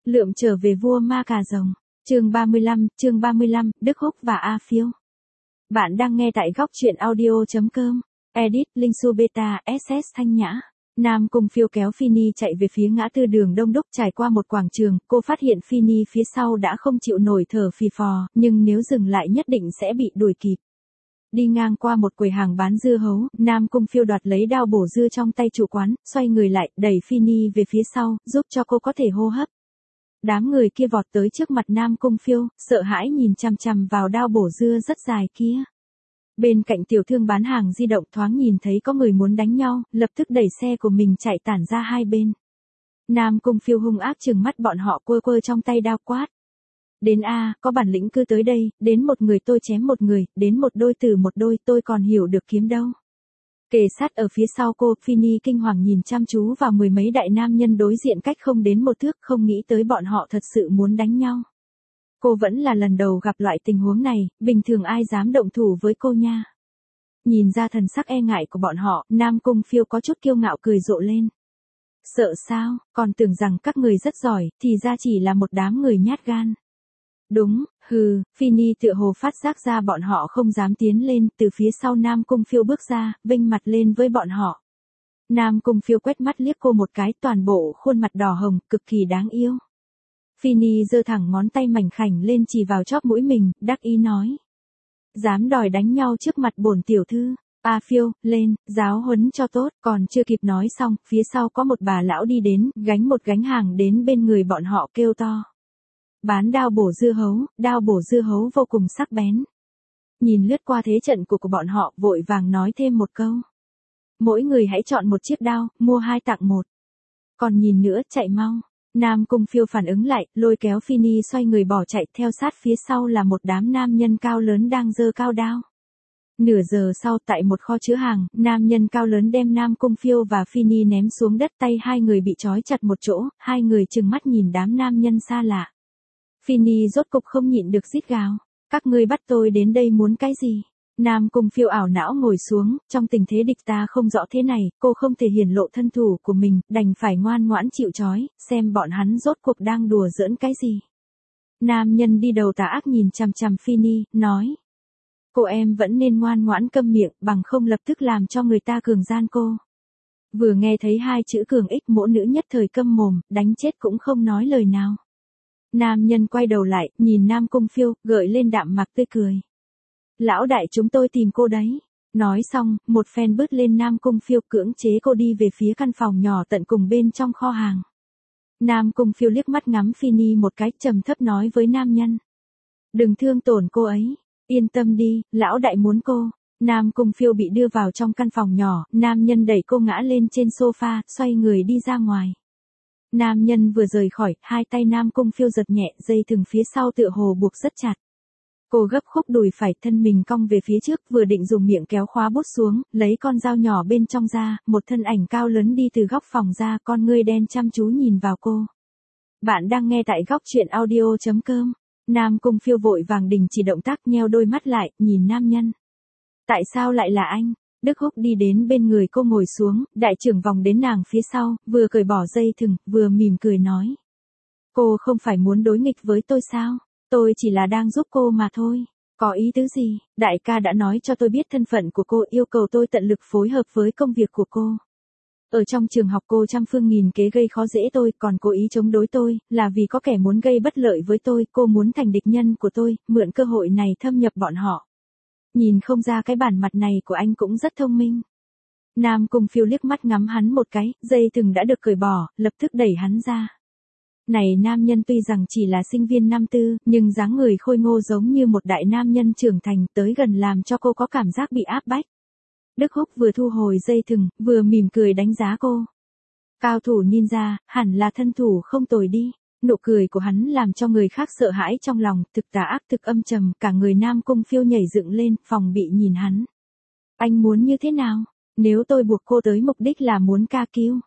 Lượm trở về vua ma cà rồng. Chương 35, Đức Húc và A Phiêu. Bạn đang nghe tại góc truyện audio.com. Edit, Linh Su Beta, SS Thanh Nhã. Nam Cung Phiêu kéo Phi chạy về phía ngã tư đường Đông Đúc, trải qua một quảng trường, cô phát hiện Phi phía sau đã không chịu nổi thở phì phò, nhưng nếu dừng lại nhất định sẽ bị đuổi kịp. Đi ngang qua một quầy hàng bán dưa hấu, Nam Cung Phiêu đoạt lấy đao bổ dưa trong tay chủ quán, xoay người lại, đẩy Phi về phía sau, giúp cho cô có thể hô hấp. Đám người kia vọt tới trước mặt Nam Cung Phiêu, sợ hãi nhìn chằm chằm vào đao bổ dưa rất dài kia. Bên cạnh tiểu thương bán hàng di động thoáng nhìn thấy có người muốn đánh nhau, lập tức đẩy xe của mình chạy tản ra hai bên. Nam Cung Phiêu hung ác trừng mắt bọn họ, quơ quơ trong tay đao quát. Đến a, có bản lĩnh cứ tới đây, đến một người tôi chém một người, đến một đôi từ một đôi tôi còn hiểu được kiếm đâu. Kề sát ở phía sau cô, Phi kinh hoàng nhìn chăm chú vào mười mấy đại nam nhân đối diện cách không đến một thước, không nghĩ tới bọn họ thật sự muốn đánh nhau. Cô vẫn là lần đầu gặp loại tình huống này, bình thường ai dám động thủ với cô nha. Nhìn ra thần sắc e ngại của bọn họ, Nam Cung Phiêu có chút kiêu ngạo cười rộ lên. Sợ sao, còn tưởng rằng các người rất giỏi, thì ra chỉ là một đám người nhát gan. Đúng, hừ, Phi tựa hồ phát giác ra bọn họ không dám tiến lên, từ phía sau Nam Cung Phiêu bước ra, vênh mặt lên với bọn họ. Nam Cung Phiêu quét mắt liếc cô một cái, toàn bộ khuôn mặt đỏ hồng, cực kỳ đáng yêu. Phi giơ thẳng ngón tay mảnh khảnh lên chỉ vào chóp mũi mình, đắc ý nói. Dám đòi đánh nhau trước mặt bổn tiểu thư, A Phiêu, lên, giáo huấn cho tốt, còn chưa kịp nói xong, phía sau có một bà lão đi đến, gánh một gánh hàng đến bên người bọn họ kêu to. Bán đao bổ dưa hấu vô cùng sắc bén. Nhìn lướt qua thế trận của bọn họ, vội vàng nói thêm một câu. Mỗi người hãy chọn một chiếc đao, mua 2 tặng 1. Còn nhìn nữa, chạy mau. Nam Cung Phiêu phản ứng lại, lôi kéo Phi xoay người bỏ chạy, theo sát phía sau là một đám nam nhân cao lớn đang giơ cao đao. Nửa giờ sau, tại một kho chứa hàng, nam nhân cao lớn đem Nam Cung Phiêu và Phi ném xuống đất, tay hai người bị trói chặt một chỗ, hai người trừng mắt nhìn đám nam nhân xa lạ. Phi rốt cục không nhịn được rít gào. Các ngươi bắt tôi đến đây muốn cái gì? Nam Cung Phiêu ảo não ngồi xuống, trong tình thế địch ta không rõ thế này, cô không thể hiển lộ thân thủ của mình, đành phải ngoan ngoãn chịu trói, xem bọn hắn rốt cuộc đang đùa giỡn cái gì. Nam nhân đi đầu tà ác nhìn chằm chằm Phi nói. Cô em vẫn nên ngoan ngoãn câm miệng, bằng không lập tức làm cho người ta cường gian cô. Vừa nghe thấy hai chữ cường ích, mỗi nữ nhất thời câm mồm, đánh chết cũng không nói lời nào. Nam nhân quay đầu lại, nhìn Nam Cung Phiêu, gợi lên đạm mạc tươi cười. Lão đại chúng tôi tìm cô đấy. Nói xong, một phen bứt lên Nam Cung Phiêu, cưỡng chế cô đi về phía căn phòng nhỏ tận cùng bên trong kho hàng. Nam Cung Phiêu liếc mắt ngắm Phi một cái, trầm thấp nói với nam nhân. Đừng thương tổn cô ấy, yên tâm đi, lão đại muốn cô. Nam Cung Phiêu bị đưa vào trong căn phòng nhỏ, nam nhân đẩy cô ngã lên trên sofa, xoay người đi ra ngoài. Nam nhân vừa rời khỏi, hai tay Nam Cung Phiêu giật nhẹ, dây thừng phía sau tựa hồ buộc rất chặt. Cô gấp khúc đùi phải, thân mình cong về phía trước, vừa định dùng miệng kéo khóa bút xuống, lấy con dao nhỏ bên trong ra, một thân ảnh cao lớn đi từ góc phòng ra, con ngươi đen chăm chú nhìn vào cô. Bạn đang nghe tại góc truyện audio.com. Nam Cung Phiêu vội vàng đình chỉ động tác, nheo đôi mắt lại, nhìn nam nhân. Tại sao lại là anh? Đức Húc đi đến bên người cô ngồi xuống, đại trưởng vòng đến nàng phía sau, vừa cởi bỏ dây thừng, vừa mỉm cười nói. Cô không phải muốn đối nghịch với tôi sao? Tôi chỉ là đang giúp cô mà thôi. Có ý tứ gì? Đại ca đã nói cho tôi biết thân phận của cô, yêu cầu tôi tận lực phối hợp với công việc của cô. Ở trong trường học cô trăm phương nghìn kế gây khó dễ tôi, còn cố ý chống đối tôi, là vì có kẻ muốn gây bất lợi với tôi, cô muốn thành địch nhân của tôi, mượn cơ hội này thâm nhập bọn họ. Nhìn không ra cái bản mặt này của anh cũng rất thông minh. Nam Cung Phiêu liếc mắt ngắm hắn một cái, dây thừng đã được cởi bỏ, lập tức đẩy hắn ra. Này nam nhân tuy rằng chỉ là sinh viên năm tư, nhưng dáng người khôi ngô giống như một đại nam nhân trưởng thành, tới gần làm cho cô có cảm giác bị áp bách. Đức Húc vừa thu hồi dây thừng, vừa mỉm cười đánh giá cô. Cao thủ ninja, hẳn là thân thủ không tồi đi. Nụ cười của hắn làm cho người khác sợ hãi trong lòng, thực tà ác thực âm trầm, cả người Nam Cung Phiêu nhảy dựng lên, phòng bị nhìn hắn. Anh muốn như thế nào? Nếu tôi buộc cô tới mục đích là muốn ca cứu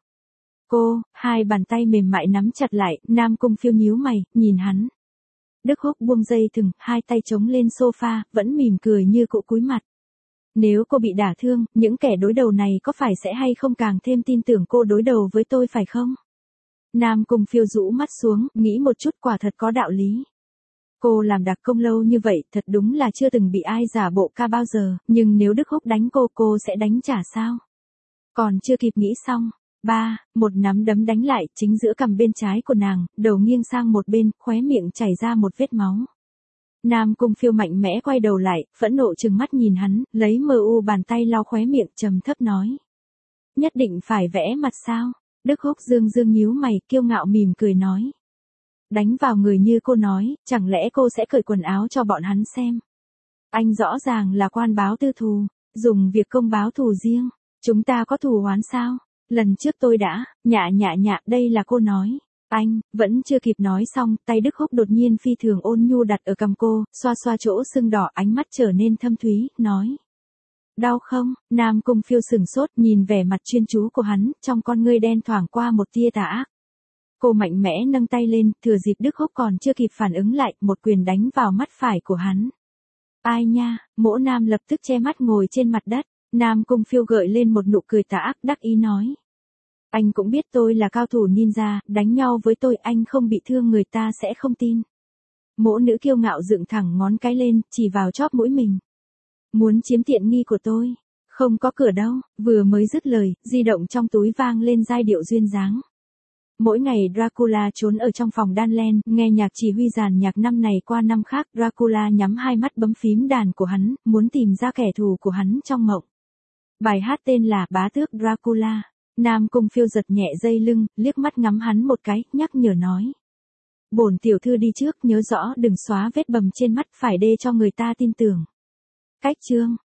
cô, hai bàn tay mềm mại nắm chặt lại, Nam Cung Phiêu nhíu mày, nhìn hắn. Đức Húc buông dây thừng, hai tay chống lên sofa, vẫn mỉm cười như cũ cúi mặt. Nếu cô bị đả thương, những kẻ đối đầu này có phải sẽ hay không càng thêm tin tưởng cô đối đầu với tôi phải không? Nam Cung Phiêu rũ mắt xuống, nghĩ một chút quả thật có đạo lý. Cô làm đặc công lâu như vậy, thật đúng là chưa từng bị ai giả bộ ca bao giờ, nhưng nếu Đức Húc đánh cô sẽ đánh trả sao? Còn chưa kịp nghĩ xong. Một nắm đấm đánh lại, chính giữa cằm bên trái của nàng, đầu nghiêng sang một bên, khóe miệng chảy ra một vết máu. Nam Cung Phiêu mạnh mẽ quay đầu lại, phẫn nộ trừng mắt nhìn hắn, lấy bàn tay lau khóe miệng trầm thấp nói. Nhất định phải vẽ mặt sao? Đức Húc dương nhíu mày, kiêu ngạo mỉm cười nói. Đánh vào người như cô nói, chẳng lẽ cô sẽ cởi quần áo cho bọn hắn xem? Anh rõ ràng là quan báo tư thù, dùng việc công báo thù riêng. Chúng ta có thù oán sao? Lần trước tôi đã, nhạ, đây là cô nói. Anh, vẫn chưa kịp nói xong, tay Đức Húc đột nhiên phi thường ôn nhu đặt ở cằm cô, xoa xoa chỗ sưng đỏ, ánh mắt trở nên thâm thúy, nói. Đau không? Nam Cung Phiêu sừng sốt, nhìn vẻ mặt chuyên chú của hắn, trong con ngươi đen thoảng qua một tia tà ác. Cô mạnh mẽ nâng tay lên, thừa dịp Đức Húc còn chưa kịp phản ứng lại, một quyền đánh vào mắt phải của hắn. Ai nha, Mỗ Nam lập tức che mắt ngồi trên mặt đất. Nam Cung Phiêu gợi lên một nụ cười tà ác, đắc ý nói. Anh cũng biết tôi là cao thủ ninja, đánh nhau với tôi anh không bị thương người ta sẽ không tin. Mỗ nữ kiêu ngạo dựng thẳng ngón cái lên, chỉ vào chóp mũi mình. Muốn chiếm tiện nghi của tôi? Không có cửa đâu. Vừa mới dứt lời, di động trong túi vang lên giai điệu duyên dáng. Mỗi ngày Dracula trốn ở trong phòng đan len, nghe nhạc chỉ huy dàn nhạc năm này qua năm khác, Dracula nhắm hai mắt bấm phím đàn của hắn, muốn tìm ra kẻ thù của hắn trong mộng. Bài hát tên là Bá Tước Dracula. Nam Cung Phiêu giật nhẹ dây lưng, liếc mắt ngắm hắn một cái, nhắc nhở nói. Bổn tiểu thư đi trước, nhớ rõ đừng xóa vết bầm trên mắt, phải để cho người ta tin tưởng. Cách chương.